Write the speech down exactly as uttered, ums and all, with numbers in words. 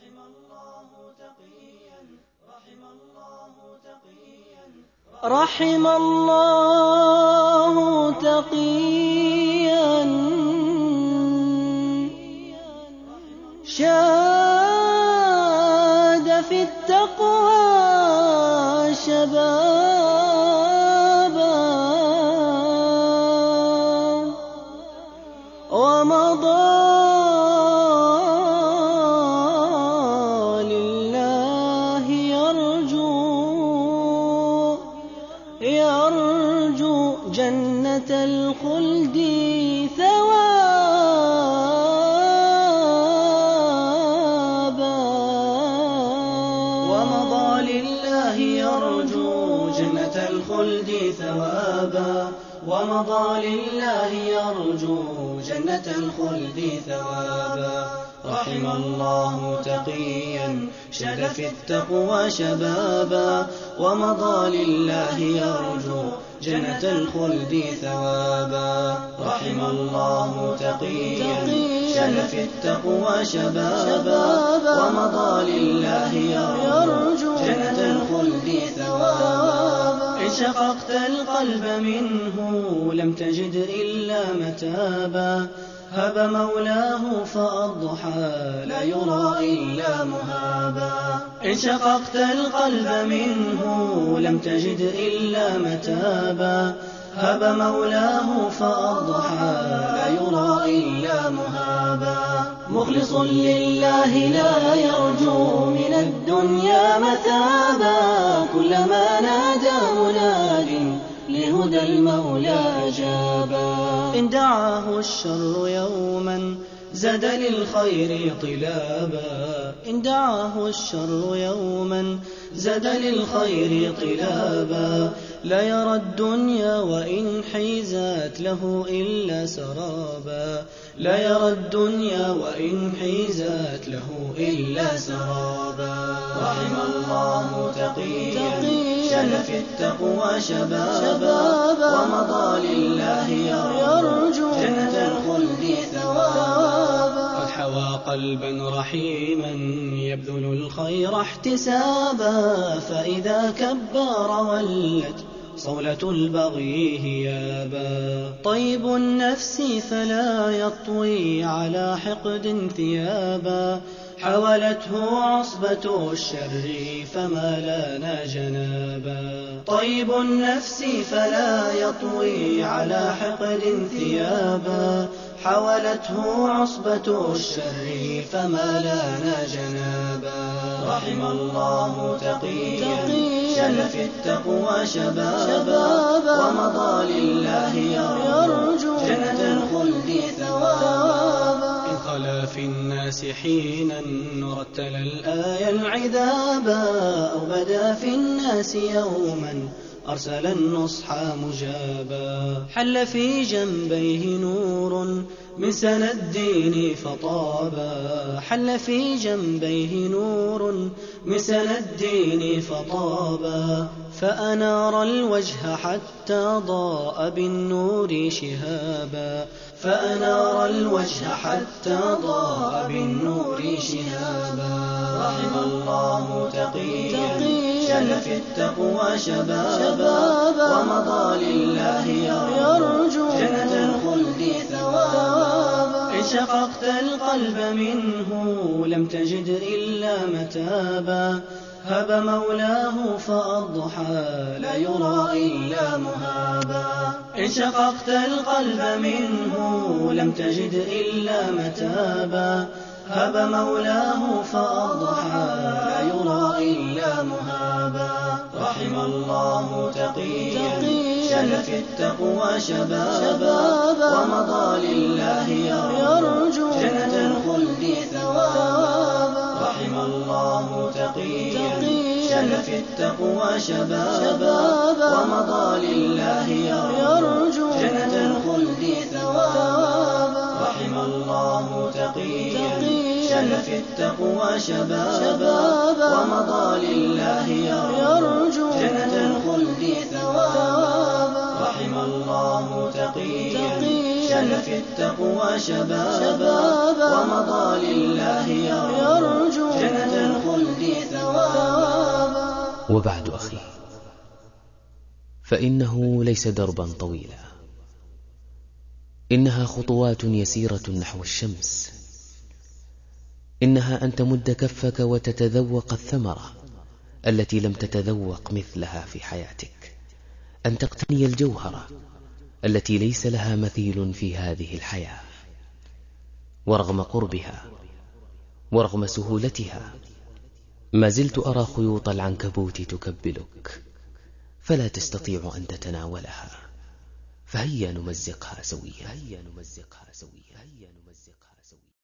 رحم الله تقيا رحم الله تقيا رحم الله تقيا شاد في التقوى شبابا ومضى لله يرجو يرجو جنة الخلد ثوابا ومضى لله يرجو جنة الخلد ثوابا ومضى لله يرجو جنة الخلد ثوابا رحم الله تقيا شاد في التقوى شبابا ومضى لله يرجو جنة الخلد ثوابا رحم الله تقيا شاد في التقوى شبابا ومضى لله يرجو جنة الخلد ثوابا إن شققت القلب منه لم تجد إلا متابا هب مولاه فأضحى لا يرى إلا مهابا إن شققت القلب منه لم تجد إلا متابا هب مولاه فأضحى لا يرى إلا مهابا مخلص لله لا يرجو من الدنيا مثابا كلما نادى مناد لهدى المولى أجابا إن دعاه الشر يوما زاد للخير طلابا إن دعاه الشر يوما زاد للخير طلابا لا يرى الدنيا وإن حيزت له إلا سرابا لا يرى الدنيا وإن حيزت له إلا سرابا رحم الله تقيا شاد في التقوى شبابا ومضى لله يرجو جنة الخلد ثوابا قد حوى قلبا رحيما يبذل الخير احتسابا فإذا كبر ولت صولة البغي هيابا طيب النفس فلا يطوي على حقد ثيابا حولته عصبة الشر فما لنا جنابا طيب النفس فلا يطوي على حقد ثيابا حولته عصبة الشر فما لنا جنابا رحم الله تقيا شاد في التقوى شبابا ومضى لله يرجو جنة الخلد ثوابا إن خلا في الناس حينا رتل الآية العذابا أو بدا في الناس يوما أرسل النصح مجابا حل في جنبيه نور من سنى الدين فطابا حل في جنبيه نور من سنى الدين فطابا فأنار الوجه حتى ضاء بالنور شهابا فأنار الوجه حتى ضاء بالنور شهابا رحم الله تقيا شاد في التقوى شبابا ومضى لله يرجو جنة الخلد ثوابا إن شققت القلب منه لم تجد إلا متابا هب مولاه فأضحى لا يرى إلا مهابا إن شققت القلب منه لم تجد إلا متابا هب مولاه فأضحى لا يرى إلا مهابا رحم الله تقيا شاد في التقوى شبابا ومضى لله يرجو جنة الخلد ثوابا رحم الله تقيا شاد في التقوى شبابا ومضى لله يرجو جنة الخلد ثوابا رحم الله تقيا شاد في التقوى شبابا ومضى لله يرجو جنة الخلد ثوابا رحم الله تقيا شاد في التقوى شبابا ومضى لله يرجو جنة الخلد ثوابا رحم الله تقيا شاد في التقوى شبابا ومضى لله يرجو جنة الخلد ثوابا رحم الله تقيا شاد في التقوى شبابا ومضى لله يرجو جنة وبعد أخي، فإنه ليس دربا طويلا، إنها خطوات يسيرة نحو الشمس. إنها أن تمد كفك وتتذوق الثمرة التي لم تتذوق مثلها في حياتك، أن تقتني الجوهرة التي ليس لها مثيل في هذه الحياة. ورغم قربها ورغم سهولتها ما زلت أرى خيوط العنكبوت تكبلك، فلا تستطيع أن تتناولها، فهيا نمزقها سويا.